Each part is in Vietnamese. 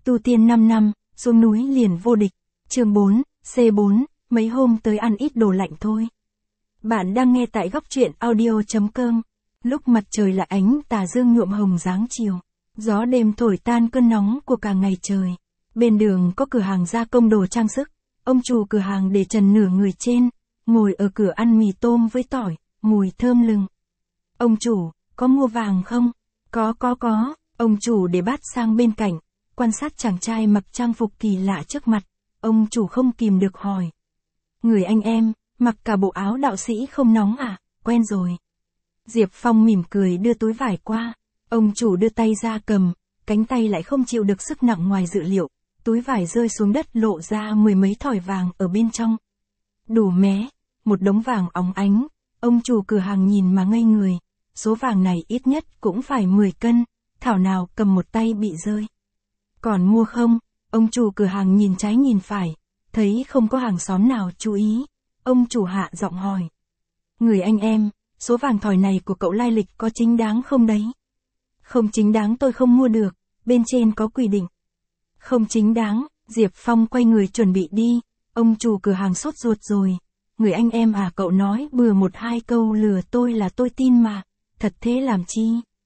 Tu tiên 5 năm, xuống núi liền vô địch. Chương 4, C4, mấy hôm tới ăn ít đồ lạnh thôi. Bạn đang nghe tại góc truyện audio.com. Lúc mặt trời là ánh tà dương nhuộm hồng dáng chiều. Gió đêm thổi tan cơn nóng của cả ngày trời. Bên đường có cửa hàng gia công đồ trang sức. Ông chủ cửa hàng để trần nửa người trên, ngồi ở cửa ăn mì tôm với tỏi, mùi thơm lừng. Ông chủ, có mua vàng không? Có. Ông chủ để bát sang bên cạnh, quan sát chàng trai mặc trang phục kỳ lạ trước mặt. Ông chủ không kìm được hỏi. Người anh em, mặc cả bộ áo đạo sĩ không nóng à? Quen rồi. Diệp Phong mỉm cười đưa túi vải qua. Ông chủ đưa tay ra cầm, cánh tay lại không chịu được sức nặng ngoài dự liệu. Túi vải rơi xuống đất lộ ra 10 mấy thỏi vàng ở bên trong. Đủ mé, một đống vàng óng ánh. Ông chủ cửa hàng nhìn mà ngây người. Số vàng này ít nhất cũng phải 10 cân, thảo nào cầm một tay bị rơi. Còn mua không? Ông chủ cửa hàng nhìn trái nhìn phải, thấy không có hàng xóm nào chú ý. Ông chủ hạ giọng hỏi. Người anh em, số vàng thỏi này của cậu lai lịch có chính đáng không đấy? Không chính đáng tôi không mua được, bên trên có quy định. Không chính đáng, Diệp Phong quay người chuẩn bị đi. Ông chủ cửa hàng sốt ruột rồi. Người anh em à, cậu nói bừa một hai câu lừa tôi là tôi tin mà. Thật thế làm chi?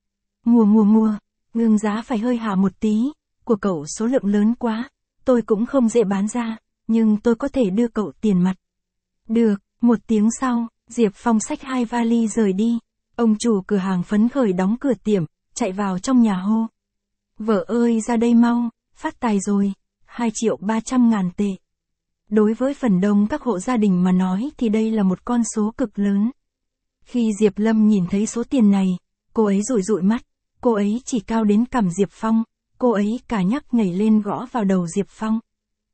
Mua, ngưng giá phải hơi hạ một tí. Của cậu số lượng lớn quá, tôi cũng không dễ bán ra, nhưng tôi có thể đưa cậu tiền mặt. Được, một tiếng sau, Diệp Phong xách 2 vali rời đi. Ông chủ cửa hàng phấn khởi đóng cửa tiệm, chạy vào trong nhà hô. Vợ ơi ra đây mau, phát tài rồi, 2.300.000 tệ. Đối với phần đông các hộ gia đình mà nói thì đây là một con số cực lớn. Khi Diệp Lâm nhìn thấy số tiền này, cô ấy dụi mắt, cô ấy chỉ cao đến cằm Diệp Phong, cô ấy cả nhắc nhảy lên gõ vào đầu Diệp Phong.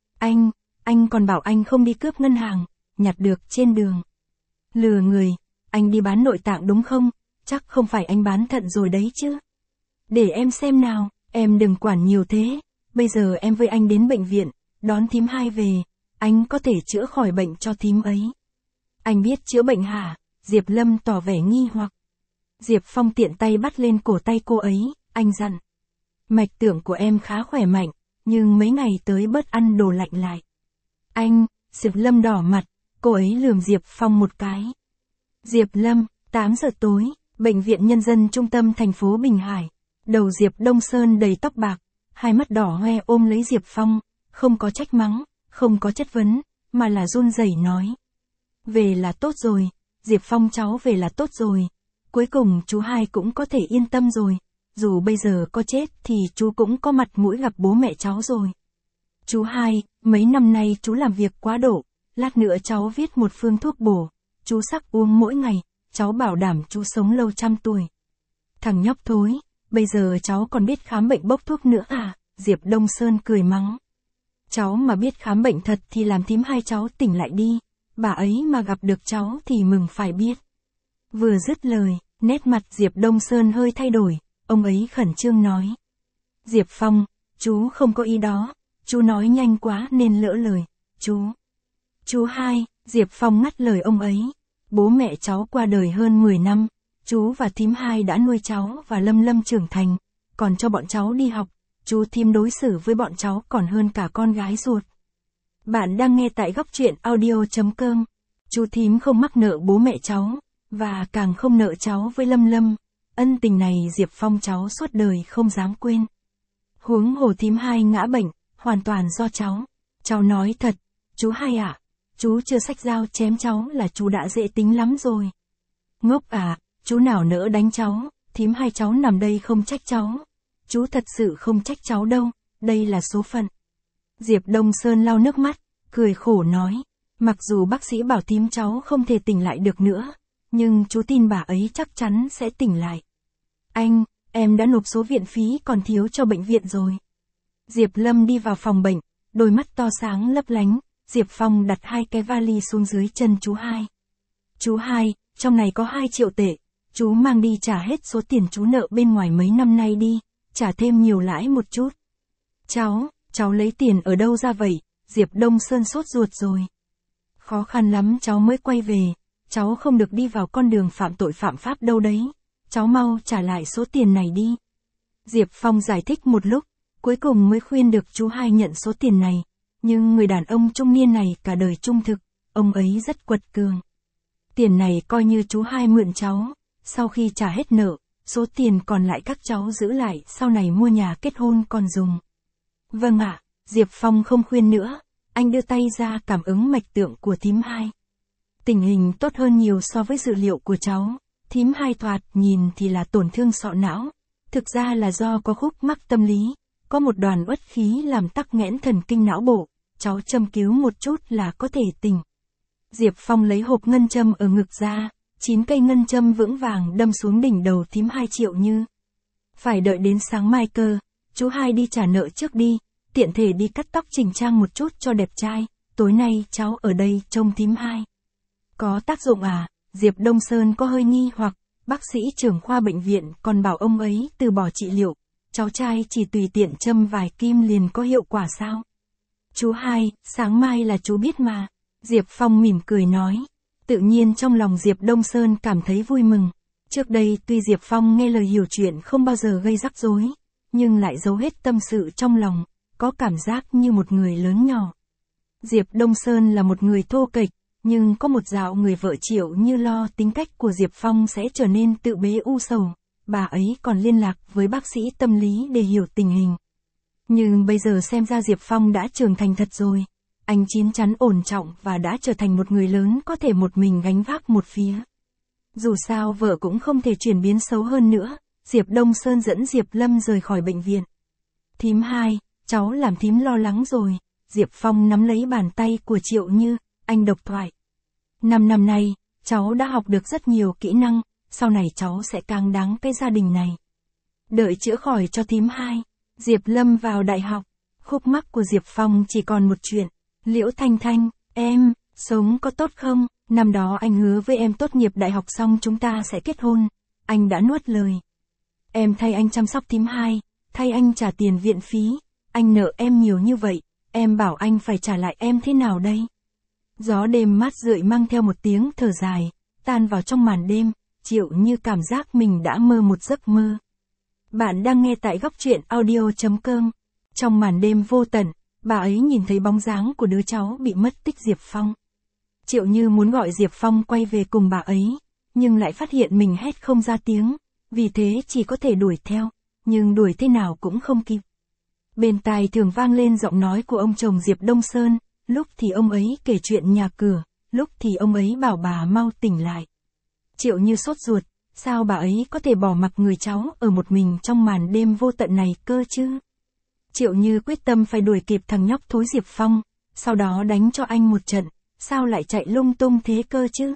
Anh còn bảo anh không đi cướp ngân hàng, nhặt được trên đường. Lừa người, anh đi bán nội tạng đúng không? Chắc không phải anh bán thận rồi đấy chứ. Để em xem nào, em đừng quản nhiều thế, bây giờ em với anh đến bệnh viện, đón thím hai về, anh có thể chữa khỏi bệnh cho thím ấy. Anh biết chữa bệnh hả? Diệp Lâm tỏ vẻ nghi hoặc. Diệp Phong tiện tay bắt lên cổ tay cô ấy, anh dặn. Mạch tưởng của em khá khỏe mạnh, nhưng mấy ngày tới bớt ăn đồ lạnh lại. Anh, Diệp Lâm đỏ mặt, cô ấy lườm Diệp Phong một cái. Diệp Lâm, 8 giờ tối, Bệnh viện Nhân dân trung tâm thành phố Bình Hải. Đầu Diệp Đông Sơn đầy tóc bạc, hai mắt đỏ hoe ôm lấy Diệp Phong, không có trách mắng, không có chất vấn, mà là run rẩy nói. Về là tốt rồi, Diệp Phong cháu về là tốt rồi. Cuối cùng chú hai cũng có thể yên tâm rồi. Dù bây giờ có chết thì chú cũng có mặt mũi gặp bố mẹ cháu rồi. Chú hai, mấy năm nay chú làm việc quá độ, lát nữa cháu viết một phương thuốc bổ, chú sắc uống mỗi ngày, cháu bảo đảm chú sống lâu 100 tuổi. Thằng nhóc thối, bây giờ cháu còn biết khám bệnh bốc thuốc nữa à? Diệp Đông Sơn cười mắng. Cháu mà biết khám bệnh thật thì làm thím hai cháu tỉnh lại đi, bà ấy mà gặp được cháu thì mừng phải biết. Vừa dứt lời, nét mặt Diệp Đông Sơn hơi thay đổi, ông ấy khẩn trương nói. Diệp Phong, chú không có ý đó, chú nói nhanh quá nên lỡ lời, Chú hai, Diệp Phong ngắt lời ông ấy. Bố mẹ cháu qua đời hơn 10 năm, chú và thím hai đã nuôi cháu và Lâm trưởng thành, còn cho bọn cháu đi học, chú thím đối xử với bọn cháu còn hơn cả con gái ruột. Bạn đang nghe tại góc truyện audio.com. Chú thím không mắc nợ bố mẹ cháu, và càng không nợ cháu với Lâm. Ân tình này Diệp Phong cháu suốt đời không dám quên. Huống hồ thím hai ngã bệnh, hoàn toàn do cháu. Cháu nói thật, chú hai ạ, chú chưa xách dao chém cháu là chú đã dễ tính lắm rồi. Ngốc à, chú nào nỡ đánh cháu, thím hai cháu nằm đây không trách cháu. Chú thật sự không trách cháu đâu, đây là số phận. Diệp Đông Sơn lau nước mắt, cười khổ nói. Mặc dù bác sĩ bảo thím cháu không thể tỉnh lại được nữa, nhưng chú tin bà ấy chắc chắn sẽ tỉnh lại. Anh, em đã nộp số viện phí còn thiếu cho bệnh viện rồi. Diệp Lâm đi vào phòng bệnh, đôi mắt to sáng lấp lánh. Diệp Phong đặt 2 cái vali xuống dưới chân chú hai. Chú hai, trong này có 2 triệu tệ, chú mang đi trả hết số tiền chú nợ bên ngoài mấy năm nay đi, trả thêm nhiều lãi một chút. Cháu lấy tiền ở đâu ra vậy? Diệp Đông Sơn sốt ruột rồi. Khó khăn lắm cháu mới quay về, cháu không được đi vào con đường phạm tội phạm pháp đâu đấy, cháu mau trả lại số tiền này đi. Diệp Phong giải thích một lúc, Cuối cùng mới khuyên được chú hai nhận số tiền này, nhưng người đàn ông trung niên này cả đời trung thực, ông ấy rất quật cường. Tiền này coi như chú hai mượn cháu, sau khi trả hết nợ, số tiền còn lại các cháu giữ lại sau này mua nhà kết hôn còn dùng. Vâng ạ, Diệp Phong không khuyên nữa, anh đưa tay ra cảm ứng mạch tượng của thím hai. Tình hình tốt hơn nhiều so với dự liệu của cháu, thím hai thoạt nhìn thì là tổn thương sọ não, thực ra là do có khúc mắc tâm lý, có một đoàn uất khí làm tắc nghẽn thần kinh não bộ, cháu châm cứu một chút là có thể tỉnh. Diệp Phong lấy hộp ngân châm ở ngực ra, 9 cây ngân châm vững vàng đâm xuống đỉnh đầu thím 2 Triệu Như. Phải đợi đến sáng mai cơ, chú hai đi trả nợ trước đi, tiện thể đi cắt tóc chỉnh trang một chút cho đẹp trai, tối nay cháu ở đây trông thím hai. Có tác dụng à? Diệp Đông Sơn có hơi nghi hoặc, bác sĩ trưởng khoa bệnh viện còn bảo ông ấy từ bỏ trị liệu, cháu trai chỉ tùy tiện châm vài kim liền có hiệu quả sao? Chú hai, sáng mai là chú biết mà. Diệp Phong mỉm cười nói. Tự nhiên trong lòng Diệp Đông Sơn cảm thấy vui mừng. Trước đây tuy Diệp Phong nghe lời hiểu chuyện không bao giờ gây rắc rối, nhưng lại giấu hết tâm sự trong lòng, có cảm giác như một người lớn nhỏ. Diệp Đông Sơn là một người thô kệch, nhưng có một dạo người vợ Triệu Như lo tính cách của Diệp Phong sẽ trở nên tự bế u sầu, bà ấy còn liên lạc với bác sĩ tâm lý để hiểu tình hình. Nhưng bây giờ xem ra Diệp Phong đã trưởng thành thật rồi. Anh chín chắn ổn trọng và đã trở thành một người lớn có thể một mình gánh vác một phía. Dù sao vợ cũng không thể chuyển biến xấu hơn nữa, Diệp Đông Sơn dẫn Diệp Lâm rời khỏi bệnh viện. Thím hai, cháu làm thím lo lắng rồi. Diệp Phong nắm lấy bàn tay của Triệu Như, anh độc thoại. 5 năm nay, cháu đã học được rất nhiều kỹ năng, sau này cháu sẽ càng đáng cái gia đình này. Đợi chữa khỏi cho thím hai, Diệp Lâm vào đại học. Khúc mắc của Diệp Phong chỉ còn một chuyện. Liễu Thanh Thanh, em, sống có tốt không? Năm đó anh hứa với em tốt nghiệp đại học xong chúng ta sẽ kết hôn. Anh đã nuốt lời. Em thay anh chăm sóc thím hai, thay anh trả tiền viện phí. Anh nợ em nhiều như vậy, em bảo anh phải trả lại em thế nào đây? Gió đêm mát rượi mang theo một tiếng thở dài, tan vào trong màn đêm, Triệu Như cảm giác mình đã mơ một giấc mơ. Bạn đang nghe tại góc truyện audio.com. Trong màn đêm vô tận, bà ấy nhìn thấy bóng dáng của đứa cháu bị mất tích Diệp Phong. Triệu Như muốn gọi Diệp Phong quay về cùng bà ấy, nhưng lại phát hiện mình hét không ra tiếng, vì thế chỉ có thể đuổi theo, nhưng đuổi thế nào cũng không kịp. Bên tai thường vang lên giọng nói của ông chồng Diệp Đông Sơn, lúc thì ông ấy kể chuyện nhà cửa, lúc thì ông ấy bảo bà mau tỉnh lại. Triệu Như sốt ruột, sao bà ấy có thể bỏ mặc người cháu ở một mình trong màn đêm vô tận này cơ chứ? Triệu Như quyết tâm phải đuổi kịp thằng nhóc thối Diệp Phong, sau đó đánh cho anh một trận, sao lại chạy lung tung thế cơ chứ?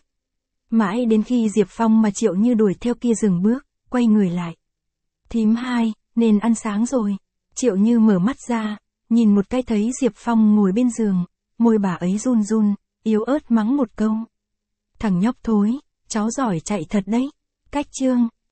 Mãi đến khi Diệp Phong mà Triệu Như đuổi theo kia dừng bước, quay người lại. Thím hai, nên ăn sáng rồi. Triệu Như mở mắt ra, nhìn một cái thấy Diệp Phong ngồi bên giường, môi bà ấy run run, yếu ớt mắng một câu. Thằng nhóc thối, cháu giỏi chạy thật đấy. Cách chương.